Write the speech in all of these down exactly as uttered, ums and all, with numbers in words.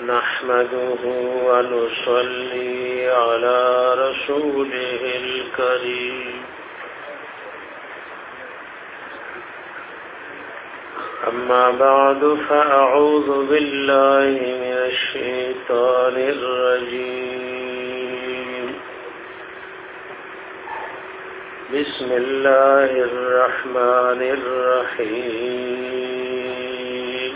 نحمده ونصلي على رسوله الكريم أما بعد فأعوذ بالله من الشيطان الرجيم بسم الله الرحمن الرحيم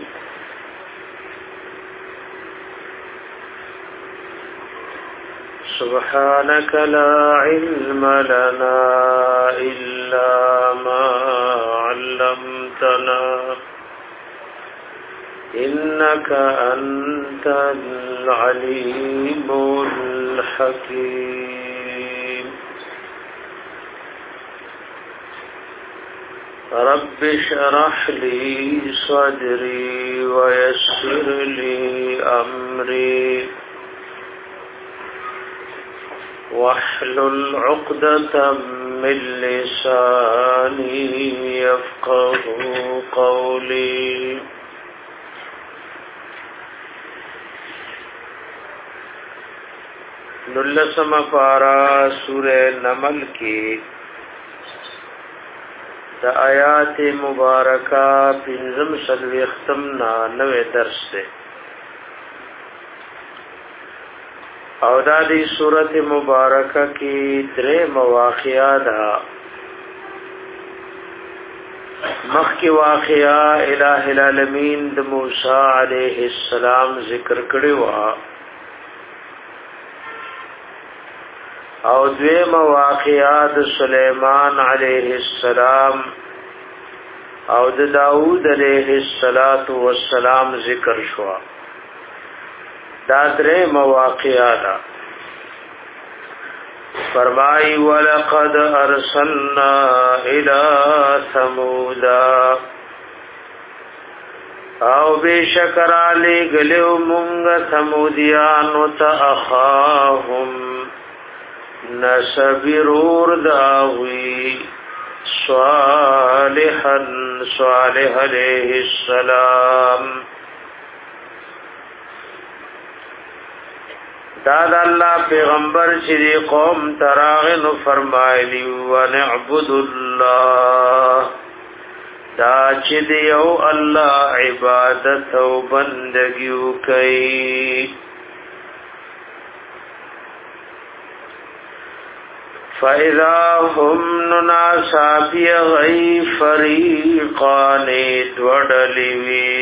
سبحانك لا علم لنا إلا ما علمتنا إنك أنت العليم الحكيم رب اشرح لي صدري ويسر لي أمري واحلل عقدة من لساني يفقه قولي نلسم پارا سورہ نمل کی دا آیات مبارکہ پنزم سلوی اختمنا نوے درس دے او دا دی صورت مبارکہ کی درے مواقعہ دا مخ کی واقعہ الہ العالمین دا موسیٰ علیہ السلام ذکر کڑوا او دوی مواقعہ دا سلیمان علیہ السلام او دا داود علیہ السلام ذکر شوا دا درے مواقعہ دا فرمائی وَلَقَدْ أَرْسَلْنَا إِلَى ثَمُودَا او بے شکر علی گلیو منگ ثمودیانو تا اخاهم نسبرور داوی صالحا صالح علیہ السلام داد اللہ پیغمبر چری قوم تراغن فرمائلی ونعبد اللہ دا چدیو اللہ عبادت و بندگیو کئی فَإِذَا هُمْ نُنَاسَا بِغَيْ فَرِيقَانِ دْوَدَلِوِي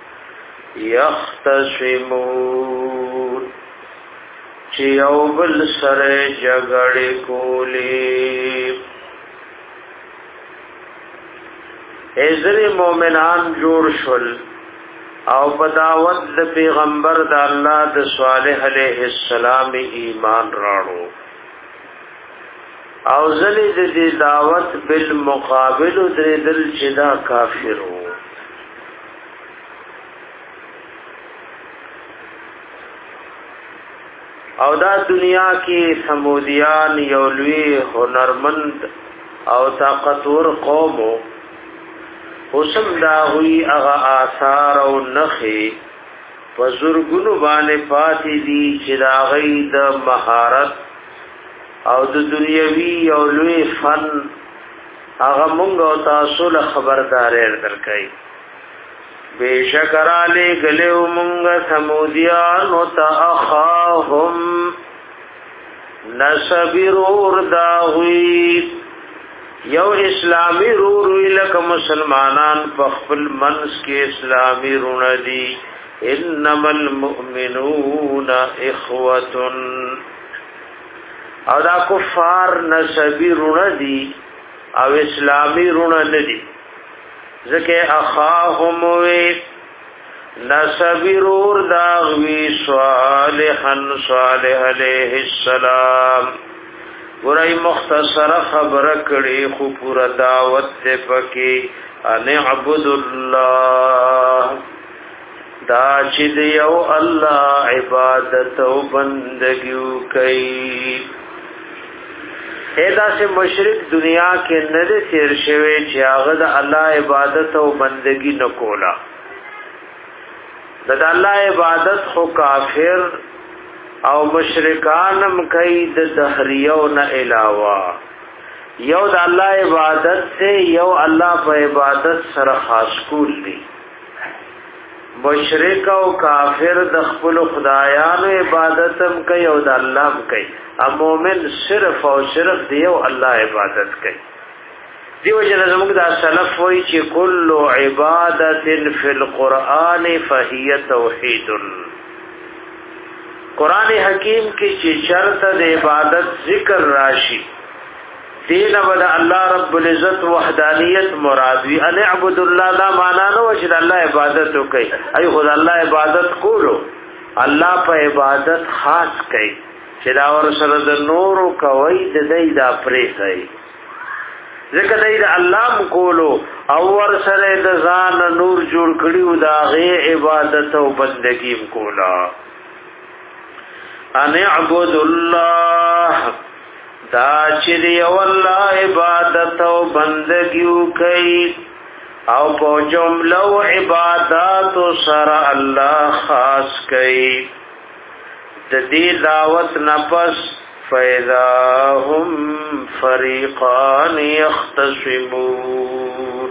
يَخْتَصِمُونَ چیو بل سر جگڑی کولی ایزر مومنان جوړ شول او بداوت د پیغمبر د الله د صالح علیہ السلام ایمان راړو او زلی د دې دعوت بالمقابل در دل چدا کافرو او دا دنیا کی سمودیان یولوی هنرمند او طاقتور قومو حسم دا ہوئی اغا آثار او نخی وزرگنو بانے پاتی دی چراغی دا مہارت او د دنیاوی یولوی فن اغا منگ او تاصول خبردار درکئی بے شکر علی گلیو منگ سمودیان و تا اخاهم نسبی رور داوی یو اسلامی روروی لکا مسلمانان پخپل منس کی اسلامی روندی انما المؤمنون اخوتن او دا کفار نسبی روندی او اسلامی روندی زکه اخاهم وی نسبرور داغوی صالحا صالح علیہ السلام ګورای مختصر خبره کړي خو پورا دعوت ته پکې ان عبد الله دا چې یو الله عبادت او بندګي کوي ایدا سے مشرک دنیا کے ند تیر شوی چې هغه د الله عبادت او بندگی نکولا د الله عبادت خو کافر او مشرکانم کوي د دهریو نه علاوه. یو د الله عبادت سے یو الله په عبادت سره خاص کول دي. مشرک او کافر د خپل خدایانو عبادت هم کوي او د الله هم کوي. ا مؤمن صرف او صرف دی او الله عبادت کوي. دیو جن زموږ د سلف وایي چې کل عبادت فی القرآن فهي توحید. قرآن حکیم کی چې چرته د عبادت ذکر راشي دین ود الله رب العزت وحدانیت مراد وی ان اعبد الله لا معنا نو چې الله عبادت وکي ای خدای الله عبادت کولو الله په عبادت خاص کوي چې دا ور سره د نور کوي د دې دا پرې کوي ځکه دې د الله کولو او ور سره د ځان نور جوړ کړیو دا غي عبادت او بندگی کولا ان اعبد الله دا چې دی والله عبادت او بندگی کوي او په جمله عبادت سره الله خاص کوي د دې دعوت نفس فاذا هم فريقان يختصمون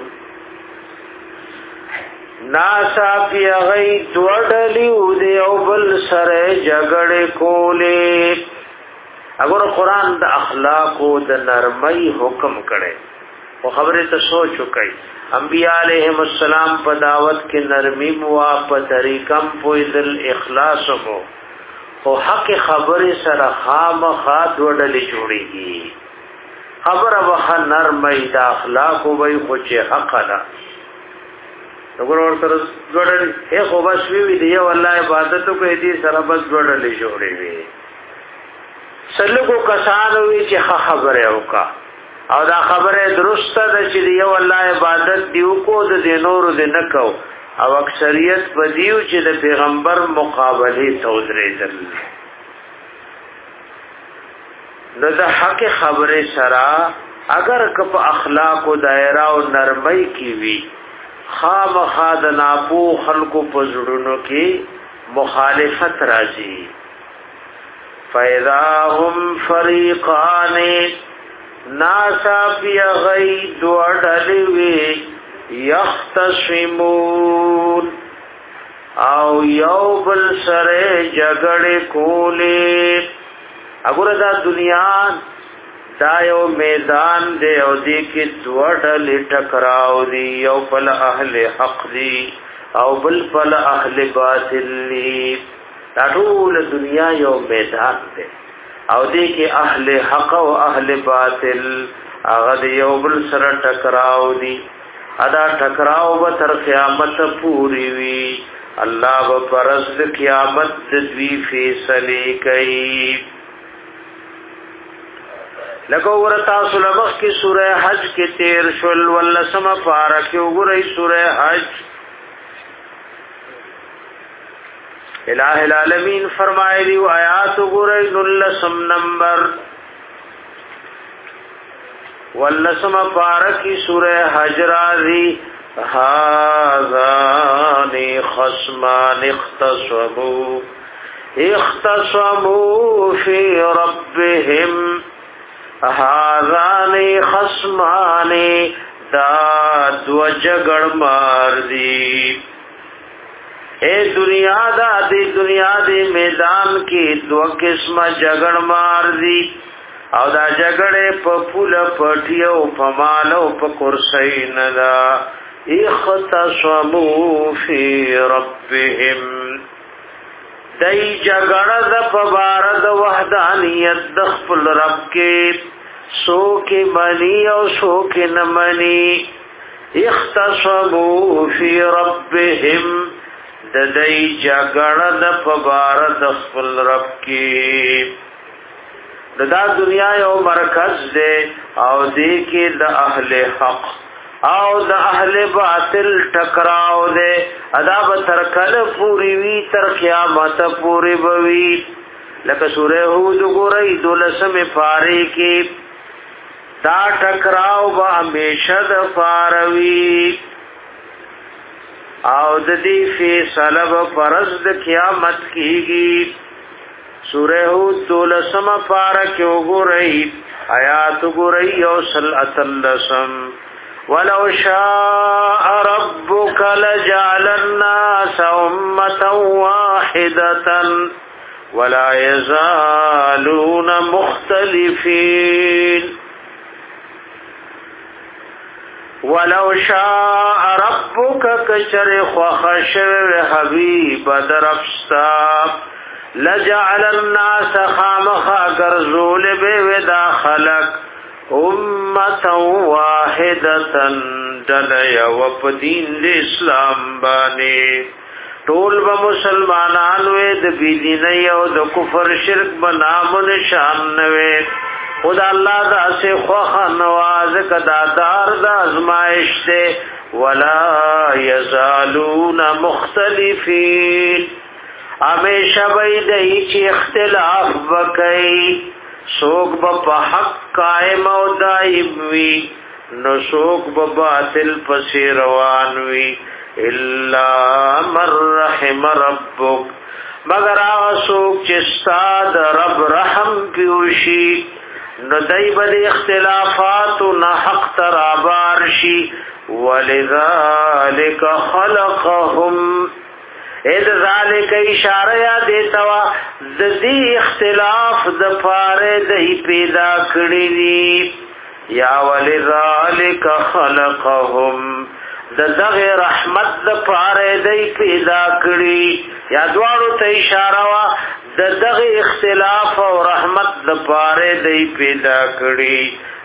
ناسا پی غی دوڑلیو دی او بل سره جګړه کولې. اگر قرآن د اخلاق او د نرمۍ حکم کړي او خبره ته سوچ وکړي. انبیاء علیهم السلام په دعوت کې نرمي مو په طریقم په ذل اخلاص مو او حق خبره سره خامخا دوړلې جوړيږي. خبره وخه نرمۍ د اخلاق او وي خو چې حق ده وګور ورته دوړلې اے خو بس وی دی والله عبادت کوي دې سره بس دوړلې جوړې وي. سلګو کسانو وی چې خبره وکا او دا خبره درسته ده چې دی والله عبادت دیو کو د نورو دې نکاو او اکثریت بدیو چې د پیغمبر مقابله تودرېدل. نو د حق خبره سره اگر کپ اخلاق او دایره او نرمۍ کی وی خامخا د ناپو خلقو په زړونو کې مخالفت راځي. فَإِذَا هُمْ فَرِيقَانِ نَاسَا فِي غَيْدُ وَدَلِوِي يَخْتَصِمُونَ او یو بل سره جګړه کولې. اګوره دا دنیا دا یو میدان دی او دې کې دوړل ټکراو دی یو بل اهل حق دی او بل بل اهل باطل دی. دا ټول دنیا یو میدان دی او دې کې اهل حق او اهل باطل هغه یو بل سره ټکراو دی. ادا ټکراو به تر قیامت پوری وی. الله به پرز قیامت د دوی فیصله کوي. لکه ورتا سلمخ کی سورہ حج کی تیر شل ولسم پارکی وګورئ سورہ حج. الہ العالمین فرمایلی آیات وګورئ ولسم نمبر ولسم پارکی سورہ حج راضی هذان خصمان اختصموا اختصموا فی ربهم هذان خصمان دا دو جګړ مار دی. اے دنیا دا دی دنیا دی میدان کې دو قسمه جګړ مار دی او دا جګړه په پول پټیو په مال او په کرسۍ نه دا. اختصموا فی ربهم دای جګړه د پبارد وحدانیت د خپل رب کې سو کې منی او سو کې نه منی. اختصموا فی ربهم د دای جګړه د پبارد خپل رب کې. دا دنیا یو مرکز دی او دې کې د اهل حق او د اهل باطل ټکراو دے. ادا به تر کله پوری وی تر قیامت پوری بوي. لکه سورہ هود ګورئ دولسمه پاره کې دا ټکراو به همیشه د پاروي او د دې فیصله پرز د قیامت کیږي سورہ هود دولسم پارک وګورئ آیات وګورئ او سل اتلسم ولو شاء ربك لجعل الناس أمة واحدة ولا يزالون مختلفين ولو شاء ربك كشر وخشر حبيب درفستا لجعل الناس خامخا گرزول بے ودا خلق امة واحدة دلیا وپدین دی اسلام بانے ټول به مسلمانان وې د بيدینۍ او د کفر شرک بنام نشان نوې خدا الله دا سه خوخ نواز کدا دار د ازمائش ته ولا يزالون مختلفين همیشه وې دای چې اختلاف وکړي سوق په حق قائم او دائم وي نو سوق په باطل پسې روان وي الا من رحم ربک مگر آسوک چستاد رب رحم پیوشی نو دیب دی اختلافات نا حق ترابار شی ولذالک خلقهم اید ذالک اشاره یا دیتوا دی اختلاف د پاره دی پیدا کړی دی یا ولذالک خلقهم د دغه رحمت د پاره دی پیدا کړی یا دواړو ته اشاره وا د دغه اختلاف او رحمت د پاره دی پیدا کړی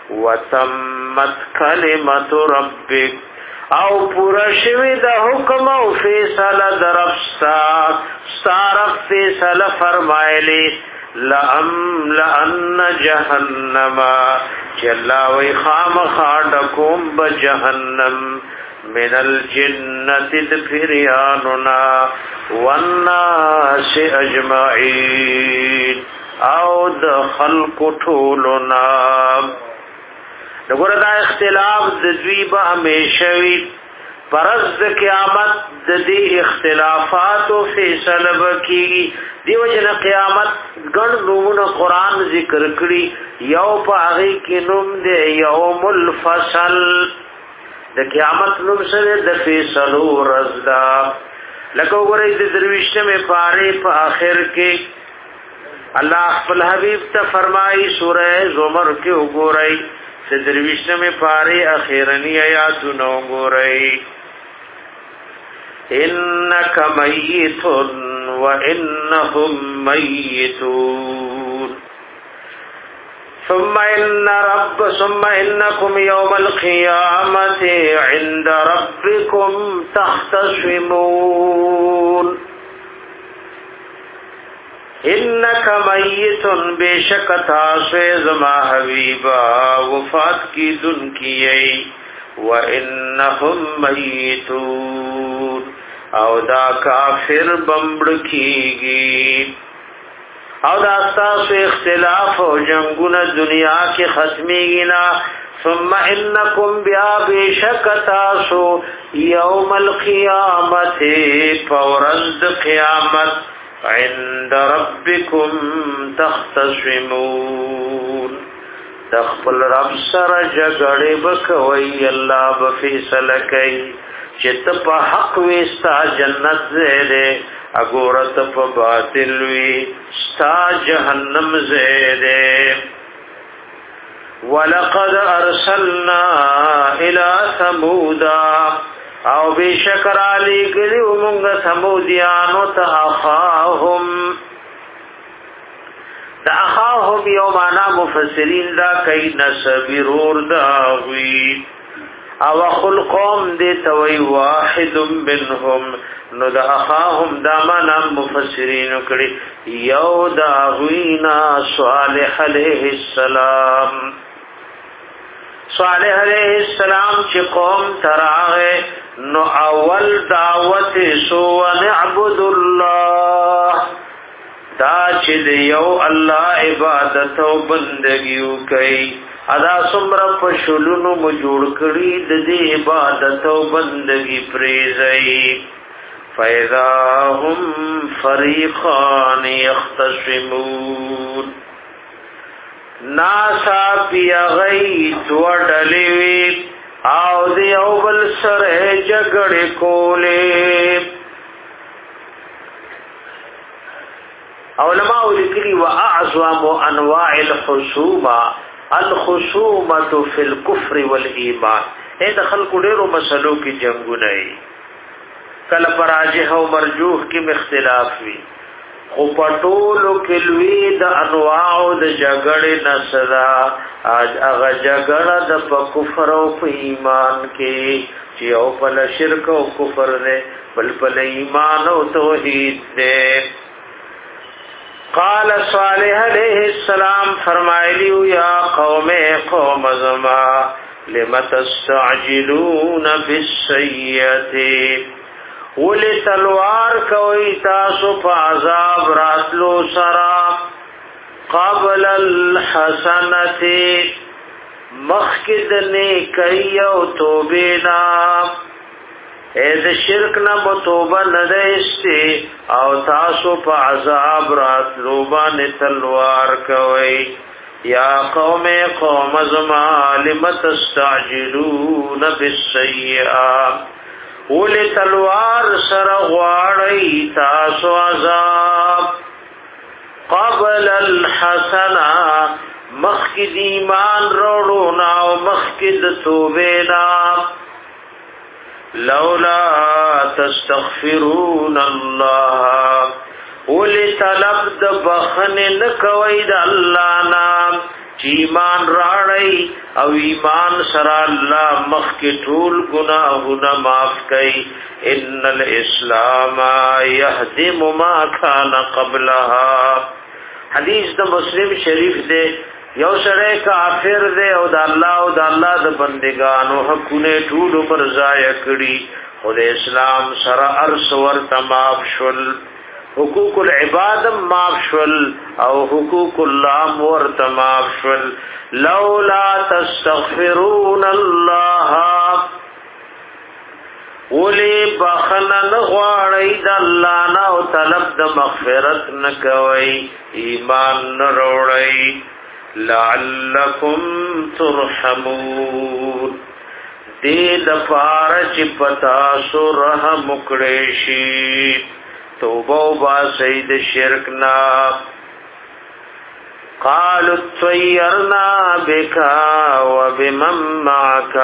وتمت کلمت ربک او پورا شوی د حکم او فیصله درفستا ستارف فیصله فرمایلی لأم لأن جهنم چلا وی خام خاڈکم بجهنم من الجنة دفریاننا والناس اجمعین او د خلق ټولنا دغه دا اختلاف د دوی به همیشوي پرز د قیامت د دې اختلافات او فیصله وکړي دیو جن قیامت ګڼ نومونه قران ذکر کړي یو په هغه کې نوم دی یوم الفصل د قیامت نوم سره د فیصلو رضا لکه وګورئ د درويشته مې پاره په آخر کې الله خپل حبيب ته فرمایي سوره زمر کې وګورئ د درويشته مې پاره اخیرنی آیاتونه وګورئ انک میت وانهم میتون ثم ان رب ثم انكم يوم القيامه عند ربكم تختصمون انك ميت بشك تاسو زما حبيبا وفات کی دن کیئی وانهم میتون او دا کافر بمبڑ کیگی او دا تاسو اختلاف او جنگونه دنیا کې ختميږي نا ثم انکم بیا بشک تاسو یوم القیامت فورند قیامت عند ربکم تختصمون تخپل رب سره جګړه وکوي الله به فیصله کوي چې ته په حق وستا جنت زه اگورت په باطل وی ستا جهنم زیده ولقد ارسلنا الى ثمود او بشکر علی گلیو مونږ ثمودیانو ته اخاهم دا اخاهم یو معنا مفسرین دا کای نسبرور دا وی او خل قوم دې توي واحد منهم نو دا اخاهم دا معنا مفسرین کړي یو دا وینا صالح علیہ السلام صالح علیہ السلام چې قوم تراغه نو اول دعوت سو نعبد الله دا چې یو الله عبادت او بندګي کوي ادا سمر پشلونو مو جوړ کړی د دې عبادت او بندگی پریزئی فاذا هم فریقان یختصمون ناسا پیغی دوڑلیوی او دی او بل سره جگڑی کولی علماء لکلی و اعظم انواع الخصومة الخصومة فی الكفر والایمان اے دخل کو ډیرو مسلو کی جنگو نئی کل پراجح و مرجوح کی مختلاف وی خو پټولو کلوی د انواع د جګړې نسدا اج هغه جګړه د کفر او ایمان کې چې او په شرک او کفر نه بل په ایمان او توحید ده قال صالح علیہ السلام فرمایلی یا قوم قوم زما لم تستعجلون بالسیئه ولی تلوار کوئی تاسو پا عذاب راتلو سرا قبل الحسنتی مخکد نیکی و توبینا اید شرک نب توبه ندیستی او تاسو پا عذاب راتلو بان تلوار کوئی یا قوم قوم زمان لم تستعجلون بالسیئات اولی تلوار سر غواړی تاسو عذاب قبل الحسنہ مخکد ایمان روڑونا و مخکد توبینا لولا تستغفرون اللہ اولی طلب د بخن نکوی د اللہ نام ایمان راړی او ایمان سره الله مخ کې ټول ګناهونه معاف کړي ان الاسلام يهدم ما كان قبلها حدیث د مسلم شریف دی یو سره کافر دی او د الله او د الله د بندگانو حقونه ټول پر ضایع کړي او د اسلام سره ارس ورته معاف شول حقوق العباد معاف شول او حقوق الله ورته معاف شول لولا تستغفرون الله ولی بخنن غواړی د الله نه او طلب د مغفرت نه کوي ایمان نه وروړی لعلکم ترحمون دې د پاره چې پتا سو رحم وکړي شي توبه با سید شرکنا قالوا طيرنا بك وبمن معك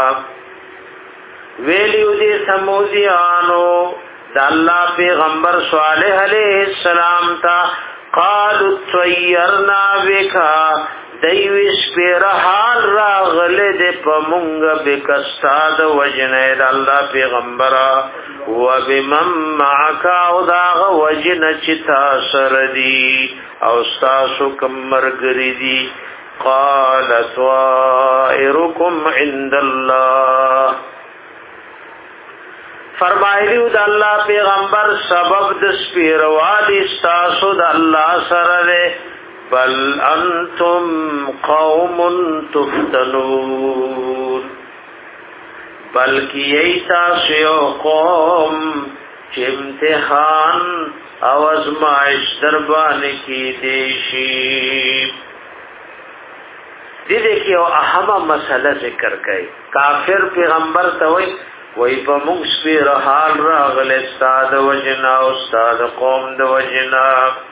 ویلیو دی سمودیانو دا اللہ پیغمبر صالح علیہ السلام تا قالوا طيرنا بك دیویس پیر حال راغل دے پمونگ بکستاد وجنید اللہ پیغمبرہ و بمن معکا او داغ وجن چتا سردی او ستاسو کم مرگری دی قال طائرکم عند اللہ فرمایلیو د الله پیغمبر سبب د سپیروالی ستاسو د الله سره بل انتم قوم تفتنون بلکی ایتا سیو قوم چه امتحان او ازمائش دربان کی دیشی دی دیکھئے او احمہ مسئلہ ذکر کئی کافر پیغمبر تاوئی وی پا مونگ سپیر حال راغل استاد وجنا استاد قوم د وجنا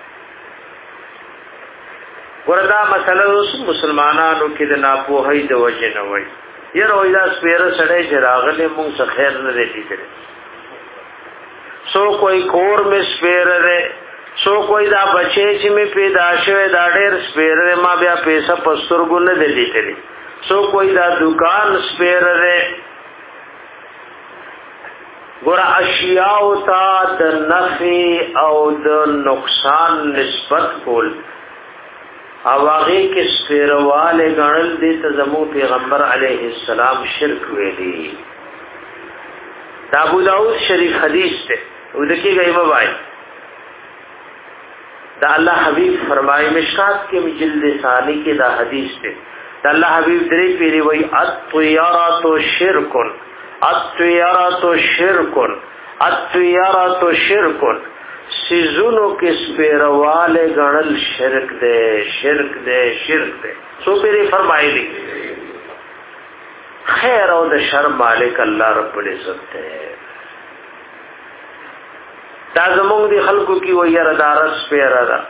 وردا مسله اوس مسلمانانو کې د ناپوهۍ د وجه نه وای یره وای دا سپیره سړی چې راغلی مونږ څه خیر نه دی کړی سو کوئی کور می سپیره ده سو کوئی دا بچی چې می پیدا شوی دا ډېر سپیره ما بیا پیسې پسترګو نه دی کړی سو کوئی دا دکان سپیره ده ګور اشیاء او تا د نفع او د نقصان نسبت کول او هغه کې سپیرواله غنل دي ته زمو پیغمبر علیه السلام شرک ویلي دا ابو داؤد شریف حدیث ته ودکی گئی بھائی دا الله حبیب فرمائے مشکات کے جلد ثانی کے دا حدیث ته الله حبیب درې پیری وای الطیارات شرکن الطیارات شرکن الطیارات شرکن سیزونو کې سپیرواله غنل شرک دے شرک دے شرک دے سو پیری فرمایلی خیر او د شر مالک الله رب العزت ہے دا زمونږ دی خلکو کی وای را دارس پیرا دا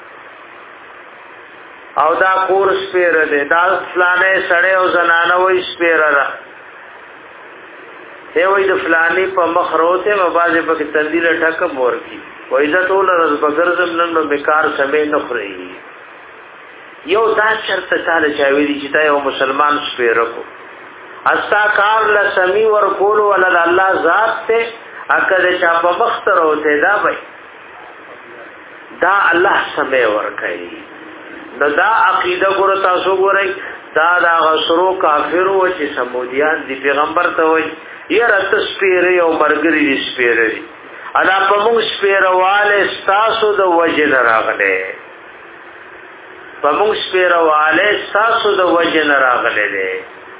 او دا کور سپیر دے دا فلانه سړی او زنانه وای سپیر را دی وای د فلانی په مخ روته مبازه په تندیل ټک مور کی وای دا ټول رز بغرزم نن نو بیکار سمې نه خوري یو دا شرط تعالی چاوي چې تا یو مسلمان سپیر کو استا کار ل سمی ور کول ول الله ذات ته اکه چا په مخ روته دا وای دا الله سمې ور کوي نو دا عقیده ګور تاسو ګورئ دا دا غسرو کافر و چې سمودیان دی پیغمبر ته وای یره تسپیره او مرګری دی سپیره دی ادا په موږ سپیرواله تاسو د وجن راغله په موږ سپیرواله تاسو د وجن راغله دی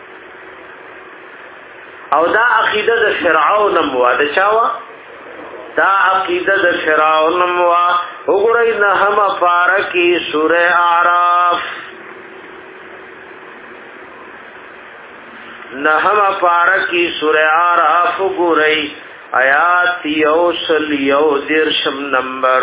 او دا عقیده د فرعون مو دا چاوا دا عقیده د فرعون مو وګورئ نه هم پارکی سوره اعراف نه هم پارکی سوره اعراف وګورئ آیات یوسل یو درشم نمبر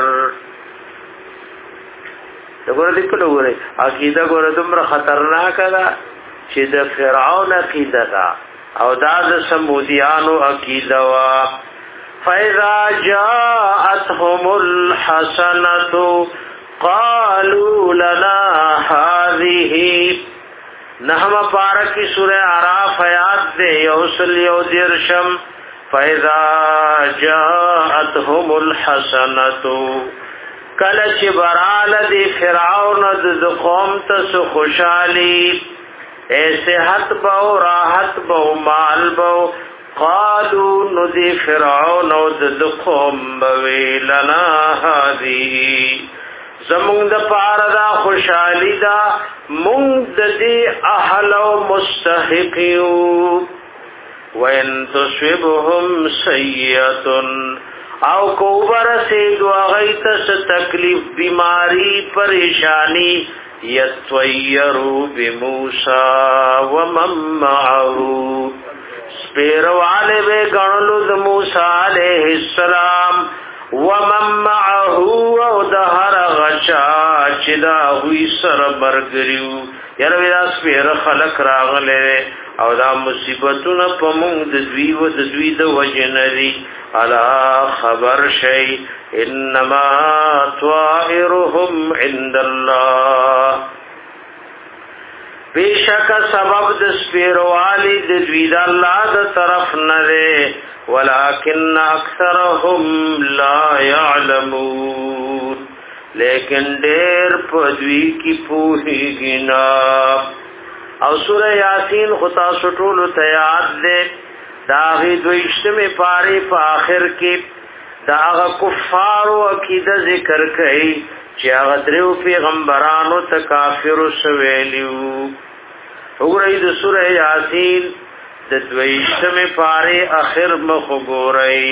وګورئ لیکلو وګورئ عقیده ګوره دومره خطرناک ده چې د فرعون عقیده ده او دا د سمودیانو عقیده وا فَإِذَا جَاءَتْهُمُ الْحَسَنَةُ قَالُوا لَنَا هَذِهِ نحم پارکی سورہ اعراف آیات دے یوسل یو درشم فَإِذَا جَاءَتْهُمُ الْحَسَنَةُ کلچ برال دی فرعون د قوم تس خوشالی اے صحت بو راحت بو مال بو قالوا ندی فرعون او د قوم بوی لنا هذه زمون د پار دا خوشحالی دا مونږ د دې اهل او مستحقیو وان تصبهم سیئه او کو ورسه دو غیت س تکلیف بیماری پریشانی یتویروا بموسی ومن معه سپیرواله به غنلو د موسی علیہ السلام ومن معه او د هر غچا چې دا وی سره برګریو یره وی دا سپیر خلق راغله او دا مصیبتونه په موږ د دوی و د دوی د وجنری الا خبر شي انما طائرهم عند الله بیشک سبب د سپیروالی د دوی د الله د طرف نه ده ولکن اکثرهم لا يعلمون لیکن ډېر په دوی کې پوهیږي نه او سوره یاسین خطا سټول ته یاد ده دا غي دویشتمه پاره په آخر کې دا هغه کفار او عقیده ذکر کوي چې هغه درو پیغمبرانو ته کافر وسویلیو وګورئ د سوره یاسین د دویشتمه پاره اخر مخ وګورئ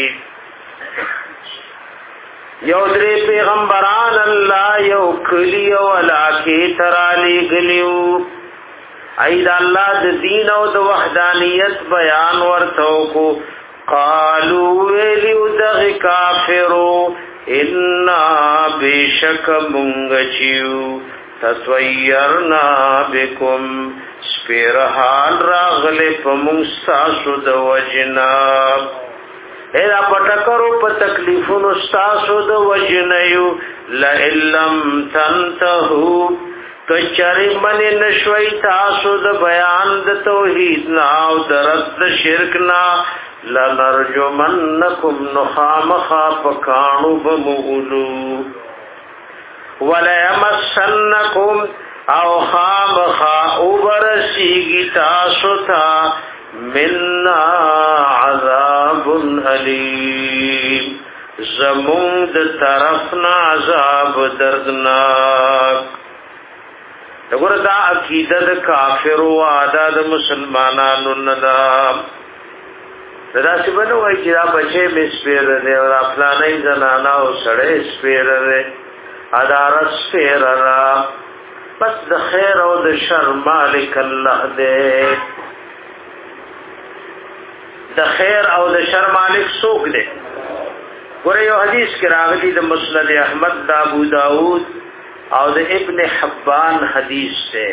یو درې پیغمبران الله یو کلی او علاقه ترالی غلیو اید الله د دین او د وحدانیت بیان ورته کو قالو ویلو د کافرو ان بشک مونږچیو تسویرنا بكم سپیر حال راغله په مستاسو د وجنا اېدا پټکرو په تکلیفونو استاسو د وجنیو لئلم تنتهو کچری من نشوي تاسو د بیان د توحید نا او درد شرک نا لنرجمنکم نخامخا پکانو بمولو ولا یمسنکم او خامخا اوبرسیگی تاسو تا مننا عذاب علیم زمون د طرفنا عذاب دردناک دغه دا عقیده د کافر او عادت د مسلمانانو نه دا دا چې بنو وای چې دا بچي مسپیر نه او افلانې زنانا او سړې سپیر نه ادارس سپیر را پس د خیر او د شر مالک الله دې د خیر او د شر مالک څوک دی ګوره یو حدیث کې راغلی د مسند احمد د ابو داود او د ابن حبان حدیث سے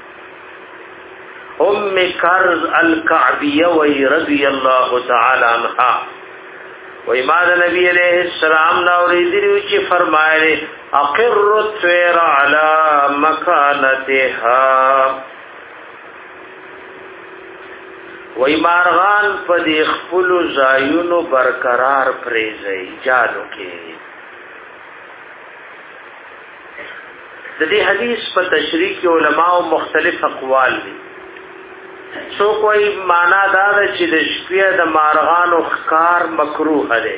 ام کرز الکعبیہ وی رضی اللہ تعالی عنہ وی ماد نبی علیہ السلام نوریدی چی فرمائے اقر الطیر علی مکانتها وی مارغان پا دی خپل زایونو برقرار پریزی جادو کے د دې حدیث په تشریح کې علماء مختلف اقوال دي سو کوئی معنا دا ده چې د شپې د مارغانو ښکار مکروه دی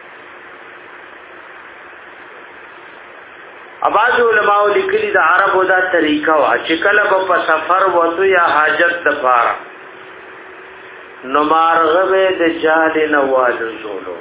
اباظ علماء لیکلي د عربو دا طریقه وا چې کله په سفر وته یا حاجت د پاره نو مارغه د جال نه والو زولو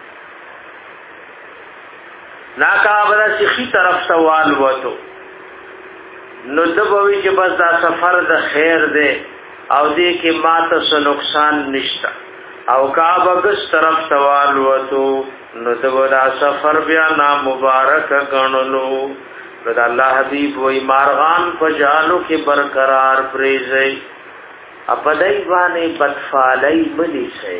ناکابره سخی طرف سوال وته نو دبوی چې بس دا سفر د خیر دی او دې کې ماته څه نقصان نشته او کعبه ګس طرف سوال وته نو دبا سفر بیا نا مبارک غنلو رضا الله حبیب وای مارغان په جالو کې برقرار پریزي اپدای باندې بدفالای بلی شي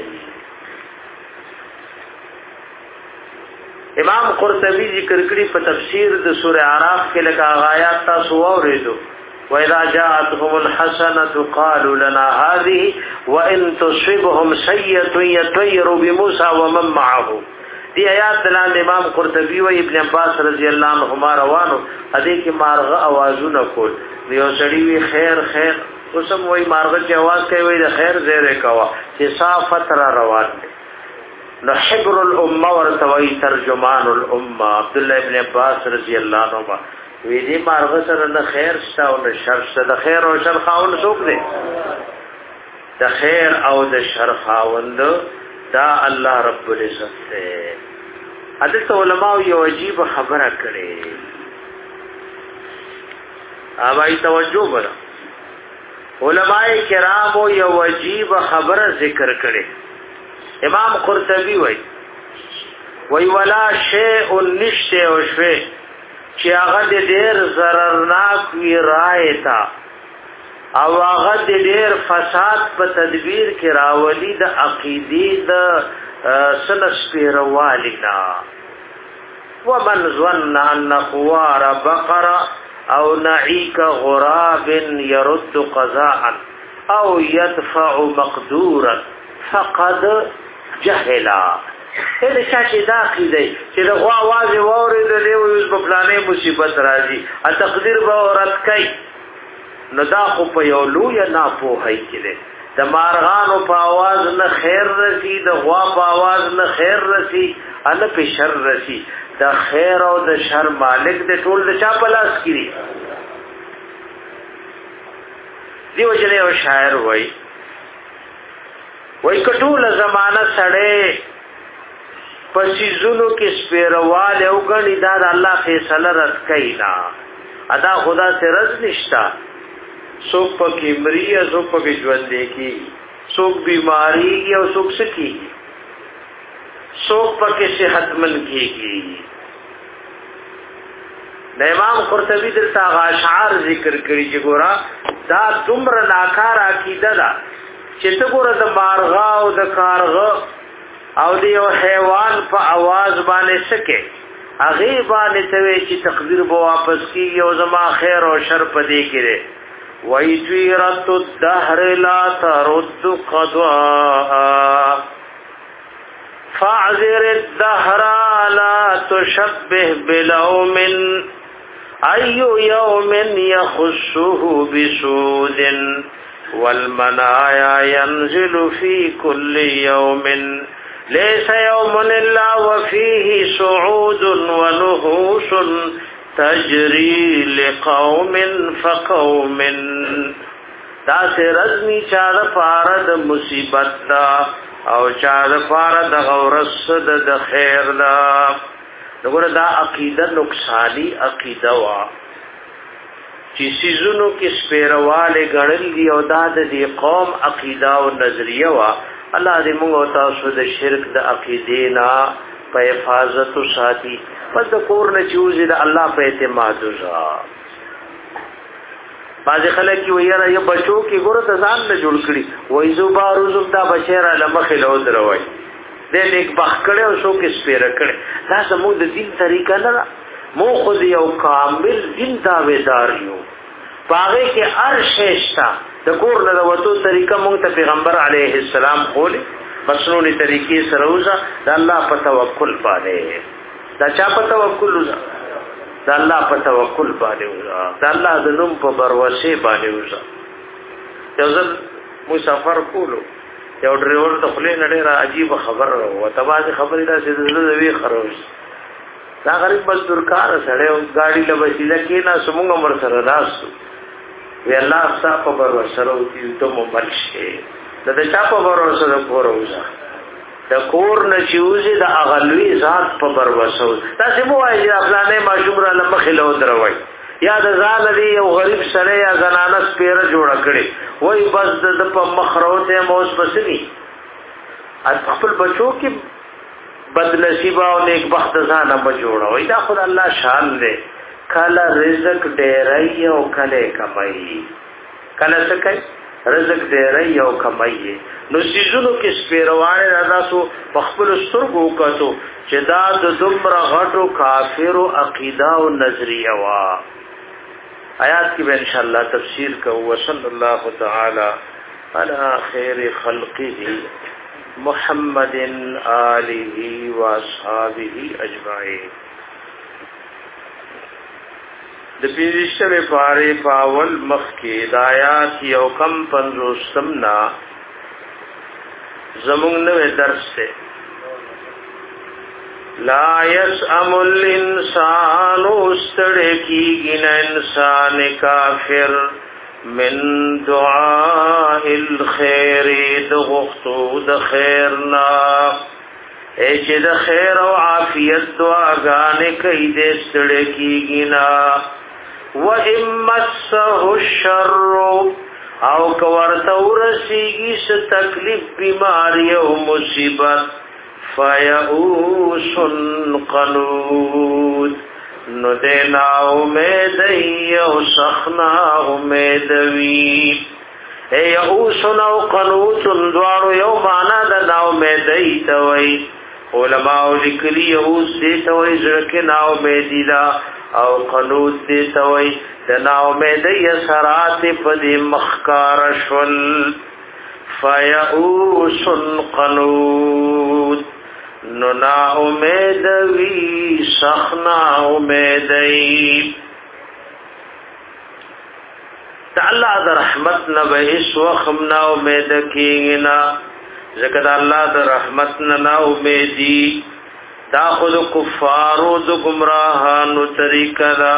امام قرطبی ذکر کړي په تفسیر د سوره اعراف کې لکه آیات تاسو اوریدو وَإِذَا جَاءَتْهُمُ الْحَسَنَةُ قَالُوا لَنَا هَذِهِ وَإِن تُصِبْهُمْ سَيِّئَةٌ يَطَّيَّرُوا بِمُوسَى وَمَن مَّعَهُ دی آیات دلان امام قرطبی و ابن عباس رضی الله عنهما روانو هدي کې مارغه आवाजونه کول یو سړی وی خیر خیر اوسم وای مارغه چې आवाज کوي د خیر زیره کوا چې صافت را روان دي نو حبر الامه ورتوي ترجمان الامه عبد الله ابن عباس رضی الله عنهما وی دې مارغه سره نه خیر شته او نه شر شته د خیر او شر خاون څوک دی د خیر او د شر خاوند دا الله رب العزت دی حضرت علماء یو عجیب خبره کړي اوبای توجه وکړه علماء کرام یو عجیب خبره ذکر کړي امام قرطبی وای وای ولا شیء نشته او شی چې هغه ډېر ضررناک وی رایتا او هغه ډېر فساد په تدبیر کې راولي د عقیدې د سنس پیروالینا ومن ظن ان خوار بقر او نعيك غراب يرد قضاء او يدفع مقدورا فقد جهلا هله چې دا عقیده چې د غوا आवाज ووري د دیو یوز په پلانې مصیبت راځي ا تقدیر به ورت کوي نو دا خو په یو لوی نه پوهی کړي د مارغانو په आवाज نه خیر رسی د غوا په आवाज نه خیر رسی ان په شر رسی د خیر او د شر مالک د ټول د چا په لاس کړي دیو جنې او شاعر وای وای کټول زمانہ سړې پسیزونو کې سپیروال او غنی دا الله فیصله رد کینا ادا خدا سے رز نشتا سوک پکی مری یا سوک پکی ژوند کی سوک بیماری یا سوک سکی سوک پکی صحت مند کیږي د امام قرطبی دلته اشعار ذکر کړي چې ګورا دا دومره ناکار عقیده ده چې ته ګوره د مارغه او د کارغه او د یو حیوان په आवाज باندې سکه هغه باندې ته چې تقدیر به واپس کیږي او زما خیر او شر پدې کړي وای تویرت الدهر لا ترد قضاء فاعذر الدهر لا تشبه بلوم اي يوم يخصه بسود والمنايا ينزل في كل يوم ليس يوم الا وفيه صعود ونهوش تجری لقوم فقوم دا سے رزمی چار پارد مصیبت دا او چار پارد غورسد دا خیر دا نگوڑا دا عقیدہ نقصانی عقیدہ وا چی سیزنو کس پیروال گڑل دی او دا دی قوم عقیدہ و نظریہ وا اللہ دی منگو تاسو دا شرک دا عقیدینا پا حفاظت و ساتھی پس دا کورن چوزی دا اللہ پا اعتماد زا بازی خلق کی ویرہ یا بچو کی گورا دا زان نا جوڑ کری ویزو باروزم دا بچیرہ لمخی لو دروی دے نیک بخ کڑے و سو کس پیرہ کڑے دا سمود دین طریقہ نا مو خود یو کامل دین داویداریو باغے کے ار شیشتا دا کورن دا وطو طریقہ مونگتا پیغمبر علیہ السلام خولے مسنونی طریقے سروزا دا اللہ پا توکل پانے دا چا پا توکل وزا دا اللہ پا توکل پانے وزا دا اللہ دا نم پا بروسے پانے وزا یو زن مسافر کولو یو ڈریور دا خلین اڈیرا عجیب خبر رو و تبازی خبری دا سید زلوی خروز دا غریب مزدور کار سڑے گاڑی لبسی دا کینا سمونگا مرسر راستو وی اللہ سا پا بروسے رو تیو تو مملشے دا دا چا پا بروسه دا کوروزا دا کور نچیوزی دا اغلوی ذات پا بروسه دا سی مو آئی جی افلانے معشوم را لمخی لو دروی یا دا زان دی یو غریب سرے یا زنانس پیر جوڑا کڑی وی بس دا دا پا مخروطے موز بسنی از خپل بچو کی بد نصیبہ و نیک بخت زانا بجوڑا وی دا خود اللہ شان دے کلا رزق دے رئی و کلے کمائی کلا سکئی رزق دے رئی او کمائی نو سیزونو کس پیروانی رداسو بخبل سترگو کتو چه دا دمرا غٹو کافر و عقیدہ و نظریہ وا آیات کی بے انشاءاللہ تفسیر کو وصل اللہ تعالی علی خیر خلقه محمد آلہ و اصحابہ اجمعین د پیشتر پارے پاول مخ کی دایات یو کم پنځوستمنا زمونږ نوې درس ته لا يسأم الانسان استړی کیږي نه انسان کافر من دعاء الخير د غختو د خیرنا اے چې د خیر او عافیت دعاګانې کوي د استړی کیږي نه وَإِمَّسَّهُ الشَّرُّ او کورته ورسیږي څه تکلیف بیماری او مصیبت فَيَئُوسٌ قَنُوطٌ نو دینا امید او سخنا امید وی اے یئوس او قنوط دوارو یو معنا د نا امید ایتوي علماء لیکلي یئوس دیتوي ځکه نا امیدی دا او قنوط دیتوي د نا امید یسرات پدې مخکار شول فیئوس قنوط نو نا امید وی سخنا امیدی تا اللہ دا رحمت نبا اس وقت نا امید کیگنا ذکر اللہ دا رحمت نا امیدی دا خود کفارو دا گمراہانو طریقہ دا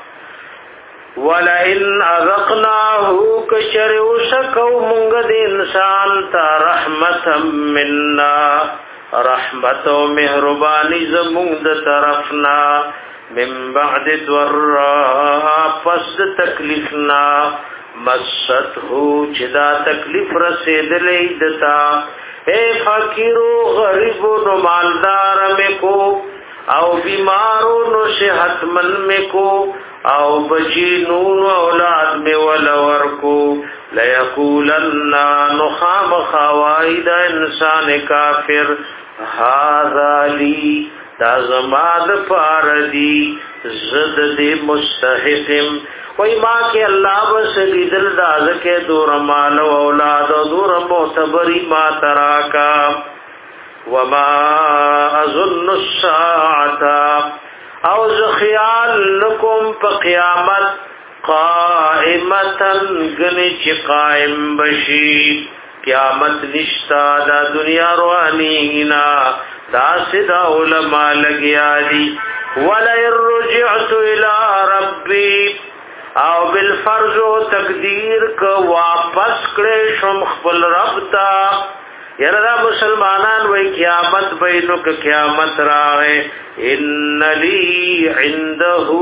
وَلَئِنْ أَذَقْنَاهُ كَشَرِعُ سَكَوْ مُنْغَدِ إِنسان تا رحمتا مننا رحمت و مہربانی زمون د طرفنا من بعد ضراء پس تکلیفنا مست ہو چدا تکلیف رسید لیدتا اے فقیرو غریبو نو مالدار میں کو او بیمارو نو صحت من میں کو او بجینون اولاد میں ولور کو لیقولن نخام خوائد انسان کافر هذا لی دا زماد پاردی زد دی مستحقم وی ماں کے اللہ بس لیدل دازکے دور مال و اولاد و دور معتبری ما تراکا وما اظن الساعتا او زخیال لکم پا قیامت قائمتن گنی چی قائم بشی قیامت نشتا دا دنیا روانینا دا صدا علماء لگیا دی ولا رجعت الى ربي او بالفرض تقدیر کو واپس کړې شم خپل رب ته. یره مسلمانان وای قیامت بینو ک قیامت راغې ان لی عنده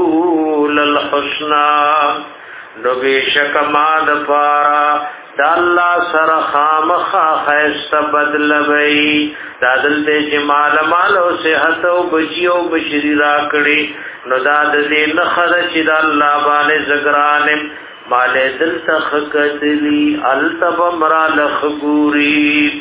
للحسنى نو بشک ما د پارا د الله سره خامخا خیست بدل وی دا دلته چې مال مال او صحت او بچی او بشری را کړی نو دا د دې نخره چې د الله باندې زګران مال دل تخکتلی التب مرا لخغوری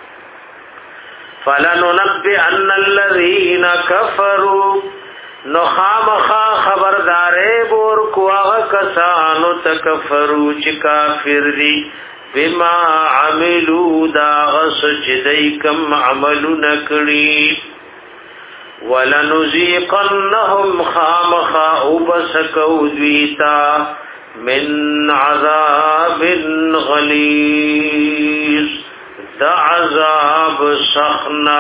فلننبئن الذين كفروا نو خامخا خبردارې بور کوه کسانو تکفرو چې کافر دي بما عملوا دا غس چې دای کم عملونه کړی ولنذيقنهم خامخا وبسكوا ذیتا من عذاب غلیظ دا عذاب سخنا.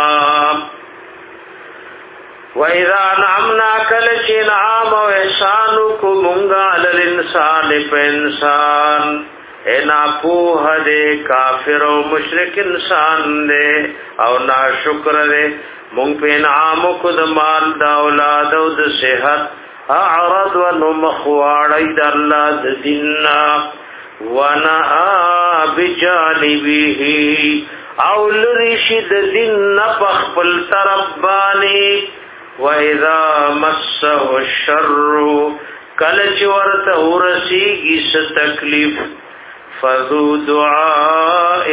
وَإِذَا نَعَمْنَا كَلَّ نَعَمَ وَإِحْسَانُكُ مُنْغَا عَلَى الْإِنسَانِ فَإِنسَان انا پوہ دے کافر و مشرک انسان دے او ناشکر دے مونږ په انعام کو د مال د اولاد او د صحت اعرض و نمخواړی د الله د دین وانا بجانبه او لرشد دین په خپل طرف باندې واذا مسه الشر کله چې ورته ورسیږي ست تکلیف فذو دعاء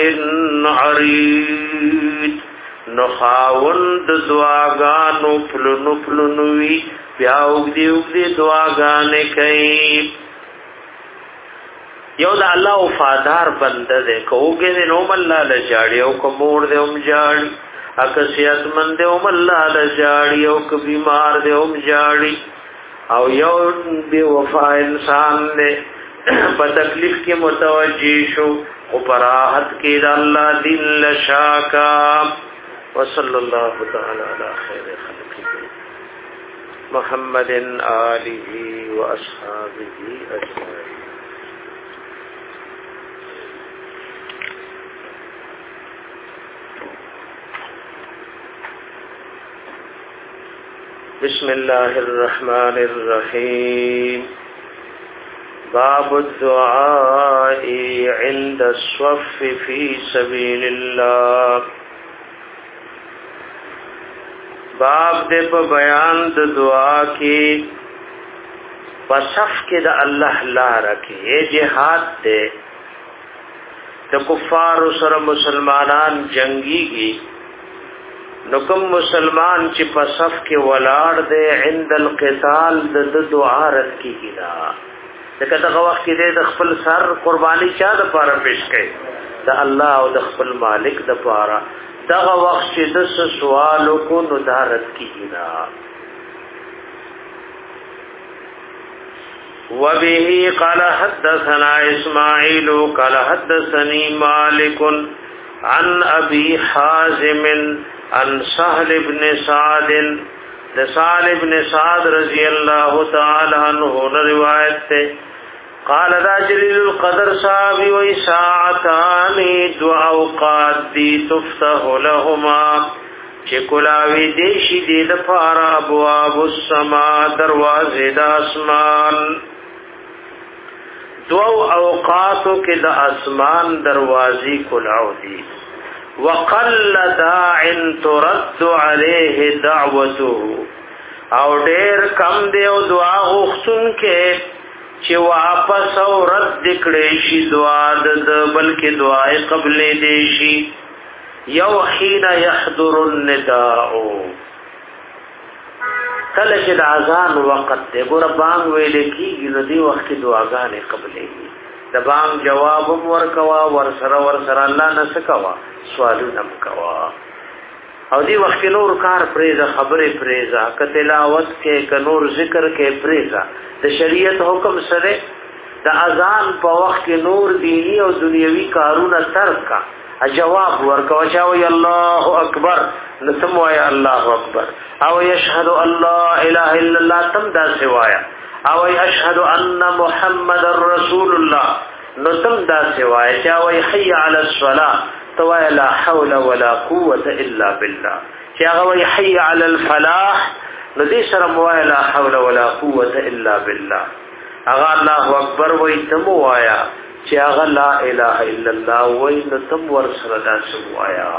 عريض نخاوند دعاګانو پلونو پلونوي بیا وګدي وګدي دعاګانې کوي. یو د الله وفادار بنده دی کوګې نو الله لجاړي او کومور دی هم جاړي اګه صحت مند دی هم الله لجاړي او ک بیمار دی هم جاړي او یو بے وفا انسان دی په تکلیف کې متوجي شو او پراحت کې د الله دین لشاکا. وصلی الله تعالی علی خیر خلقه محمد آله و اصحابه اجمعین. بسم الله الرحمن الرحیم. باب الدعاء عند الصف في سبيل الله. باب دې په بیان د دعا کې په صف کې د الله لاره کې جهاد دې د کفار سره مسلمانان جنگيږي نو کوم مسلمان چې په صف کې ولاړ دې عند القتال د دعا رد کیږي دا دغه دغه وخت کې د خپل سر قرباني چا د پاره پیش کړي د الله او د خپل مالک د پاره دغه وخت چې د سوال کو نو دارت کیږي نا. وبه قال حدثنا اسماعيل قال حدثني مالك عن ابي حازم عن سهل بن سعد د سهل بن سعد رضی الله تعالی عنہ روایت ته قال دا جلیل القدر صاحب و ساعتان دعا اوقات دی تفتح لهما چې کلاوی دیشی دی د پارا ابواب السما دروازه د اسمان دعا اوقاتو کې د اسمان دروازې کلاو دی. وقل داع ترد عليه دعوته او ډیر کم دی او دعا غوښتون کې چې واپس او رد کړي شي دعا د بلکې دعای قبل دی شي. یو حين يحضر النداء کله چې د اذان وخت دی ګور بانګ ویل کیږي نو دی وخت کې دعاګانې قبلې د بانګ جواب ورکوا ور سره ور سره الله نسکوا سوالونه مکوا او دی وخت نور کار پریزه خبره پریزه ک تلاوت کې ک نور ذکر کې پریزه د شریعت حکم سره د اذان په وخت کې نور دینی او دنیوي کارونه ترک کا جواب ورکو چې وی الله اکبر نتم وی الله اکبر او یشهد ان لا اله الا الله تم دا سوایا او اشهد ان محمد رسول الله نتم دا سوایا چې وی حي على الصلاه تو لا حول ولا قوه الا بالله چې وی حي على الفلاح ندی سره مو لا حول ولا قوه الا بالله اغه الله اکبر وی تم وایا چې هغه لا اله الا الله وای نو تم ور سره دا سوایا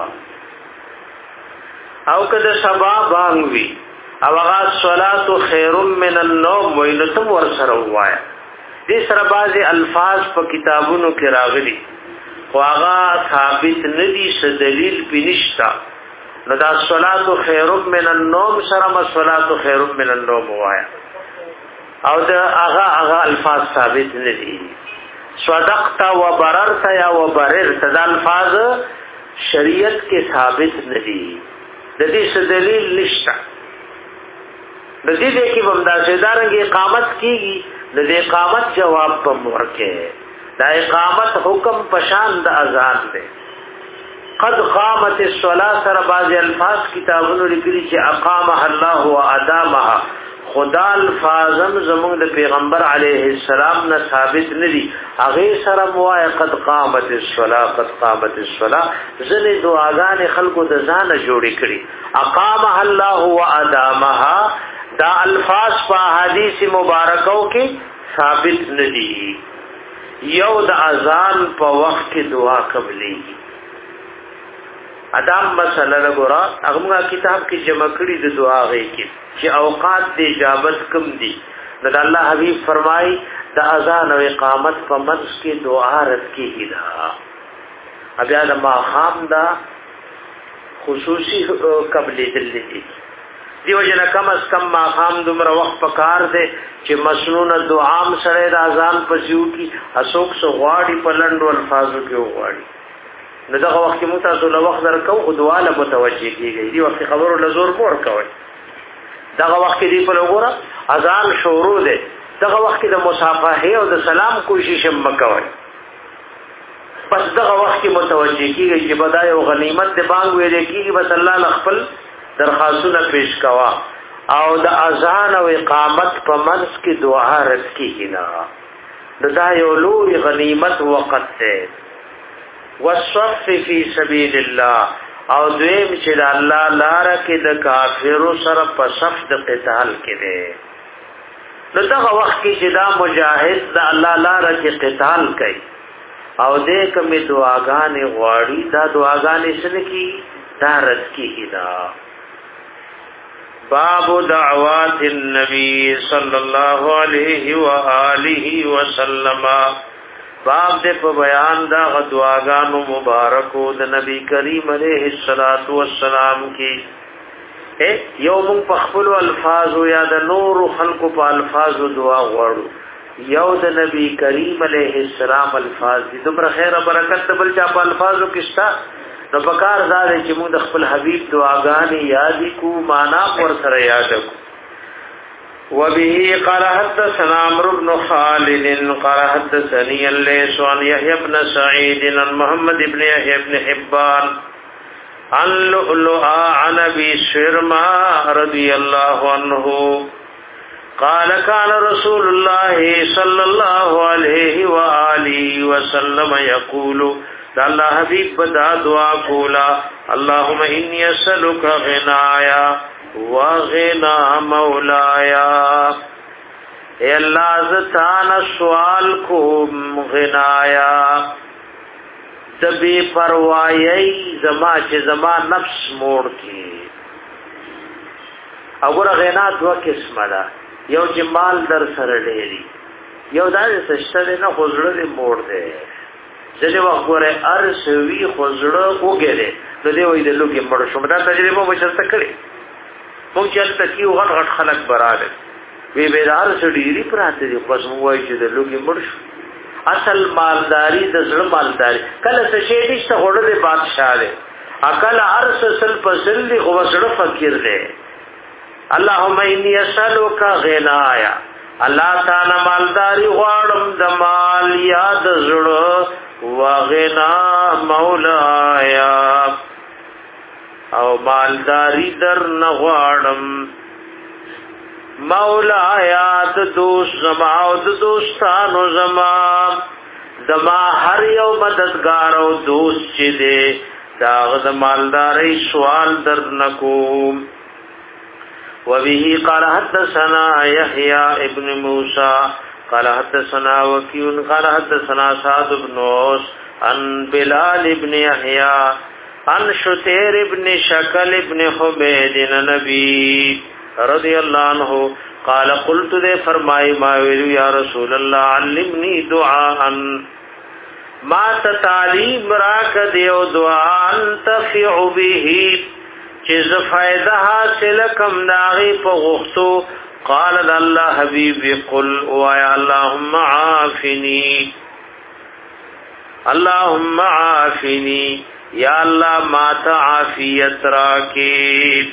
او کله سبا باندې او هغه صلات خیر من النوم وای نو تم ور سره وایا دې سره بعضی الفاظ په کتابونو کې راغلي خو هغه ثابت ندي څه دلیل پینشتا نو دا صلات خیر من النوم سره ما صلات خیر من النوم وایا او دا هغه هغه الفاظ ثابت ندي صدقت و بررت یا و بررت دا الفاظ شریعت کے ثابت ندی د دې څه دلیل نشته د دې د کې بمدا شیدارنګ اقامت کیږي د دې اقامت جواب په ورکه دا اقامت حکم پشان د اذان دی قد قامت الصلاه سره بعض الفاظ کتابونو لیکلي چې اقامها الله و ادامها خدا الفاظم زمون د پیغمبر علیه السلام نه ثابت ندي هغه سره موای قد قامت الصلاه قد قامت الصلاه ځنې دعاګان خلقو د ځان جوړې کړي اقامها الله وادامها دا الفاظ په حدیث مبارکو کې ثابت ندي یو د اذان په وخت کې دعا قبلي ادم مسله لګورا هغه کتاب کې جمع کړي د دعا غي کې چې اوقات د اجابت کم دي د الله حبيب فرمای د اذان او اقامت په منځ کې دعا رد کیږي دا بیا د ماخام دا خصوصي قبلې دلې دي دیو جن کم از کم ماخام دومره وخت پکار دی چې مسنون دعام سره د اذان پسیو کی اسوک سو غواړي په لندو الفاظو کې غواړي نو دغه وخت کې متاسو له وخت درکو او دعا له متوجي کیږي دی وخت خبرو له زور پور کوي دغه وخت کې دی په لګوره اذان شروع ده دغه وخت کې د مصافحه او د سلام کوشش مکوي پس دغه وخت کې متوجي کیږي چې بدای او غنیمت د بانګ ویل کیږي بس الله خپل درخواستونه پیش کوا او د اذان او اقامت په منځ کې دعا رد کیږي نه دا یو لوی غنیمت وخت ده والصف فی سبیل الله او دویم چې د الله لار کې د کافرو سره په صف د قتال کې ده نو دغه وخت کې چې دا مجاهد د الله لار کې قتال کوي او دې کوم دعاګانې غواړي دا دعاګانې څنګه کی دا رد کیږي دا باب دعوات النبي صلی الله علیه و آله وسلم باب دې په بیان دا غدواګانو مبارکو د نبی کریم علیه الصلاۃ والسلام کې یوم په خپل الفاظ یا د نور خلق په الفاظ دعا غواړو یو د نبی کریم علیه السلام الفاظ دې دومره خیر او برکت بل چا په الفاظو کې شته نو پکار زاد چې موږ د خپل حبیب دعاګانې یاد کو معنا ور سره یاد کو وبه قال حدثنا عمرو بن خالد قال حدثني الليث عن يحيى بن سعيد عن محمد بن يحيى بن حبان عن لؤلؤ عن ابي شرما رضي الله عنه قال كان رسول الله صلى الله عليه واله وسلم يقول الله حبيب بدا دعا کولا اللهم اني اسالك غنايا وغنا مولایا اے اللہ زتانا سوال کو غنایا دبی پروائی زما چې زما نفس موڑ کی اگر غنا دو قسم دا یو چې مال در سره ډېری یو دا سشتره نه خزړه موڑ دی ځلې وګوره ارسوي خزړه وګره نو دی وې د لوګي مړ شو دا تجربه مشرته کړې مونږ چې تکیو غټ غټ خلک براله وی بیدار سړي پراته دي پس مو وایي چې د لوګي مړ شو اصل مالداری د زړه مالداری کله څه شي نشته هوړه د بادشاہ دی عقل ارس سل پسل دی خو وسړه فقیر دی اللهم انی اسالک غنایا الله تعالی مالداری غواړم د مال یاد زړه وغنا مولایا او مالداری در نغواړم مولایا د دوست زما او د دوستانو زما دما هر یو مددگار او دوست چې دې داغ د مالداری سوال در نکوم. وبه قال حدثنا يحيى ابن موسى قال حدثنا وكيع قال حدثنا سعد بن اوس عن بلال ابن يحيى عن شتير ابن شكل ابن حبيد النبي رضي الله عنه قال قلت ذي فرمای ما ویلو یا رسول الله علمني دعاء ما تعلیم راک دیو دعا انتفع به چیز فائدہ حاصل کم داغی پا غختو. قال الله حبیب قل وایا اللهم عافنی اللهم عافنی یا اللہ ما تا عافیت راکی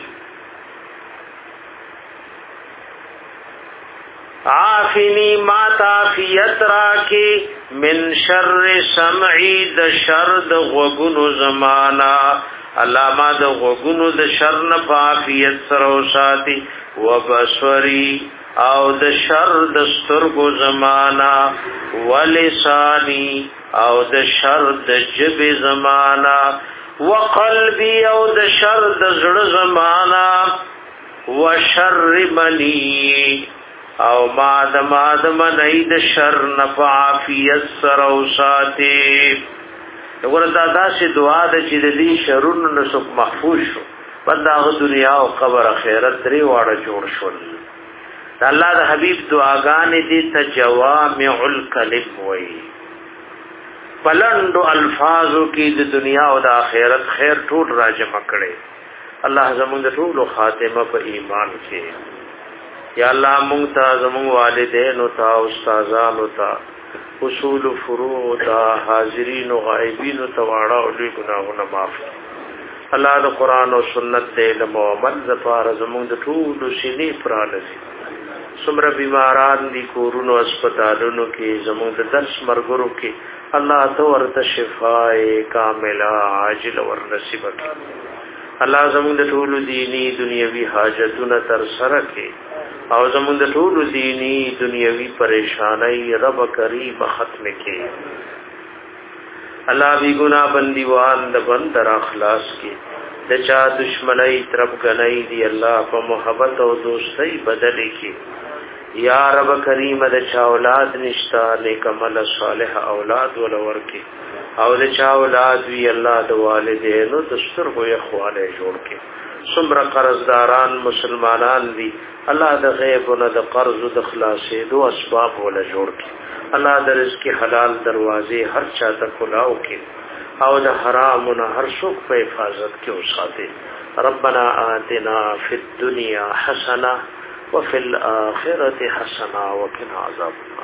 عافنی ما تا عافیت راکی من شر سمعی د شر د غوګونو زمانہ الله ما د غوګونو د شر نه عافیت سره وساتي وبصری او د شر د سترګو زمانہ ولسانی او د شر د جبه زمانہ وقلبی او د شر د زړه زمانہ وشر منی او ما د ما د منی د شر نفعافیت سره وساتي. وګوره دا داسې دعا ده چې د دې شرونو نه څوک محفوظ شو بنده هغه دنیا او قبر اخرت درې واړه جوړ شول. د الله د حبیب دعاګانې دي ته جوامع الکلم وایي بلندو الفاظو کې د دنیا او د آخرت خیر ټول راجمع کړي. الله زموږ د ټولو خاتمه په ایمان کې. یا الله مونږ ته زموږ والدین او تا استادان او تا اصول فروع تا حاضرین او غایبین او تواړه او لوی ګناهونه معاف کړي. الله د قران او سنت د علم او عمل لپاره زموږ د ټولو سینې پرانځي. څومره بیماران دي کورونو هسپتالونو کې زموږ د درس مرګرو کې الله تو ورته شفای کامله عاجل ور نصیب کړي. الله زموږ د ټولو دینی دنیوي حاجتونه تر سره کړي او زموږ د ټولو دینی دنیوي پریشانای رب کریم ختم کړي. الله بی گناہ بندیوان د بندر اخلاص کې د چا دشمنی طرف غنۍ دی الله په محبت او دوستۍ بدل کړي. یا رب کریم د چا اولاد نشتا نیک عمل صالح اولاد ولور کړي او د چا اولاد وی الله د والدینو د سترګو اخواله جوړ کړي. څومره قرضداران مسلمانان دي الله د غیب او د قرض او د خلاصې دو اسباب ولا جوړ کړي. الله د رزق حلال دروازې هر چا ته کلاو کړي او د حرام او هر څوک په حفاظت کې اوساتي. ربنا آتنا فی الدنيا حسنه وفي الاخره حسنه وقنا عذاب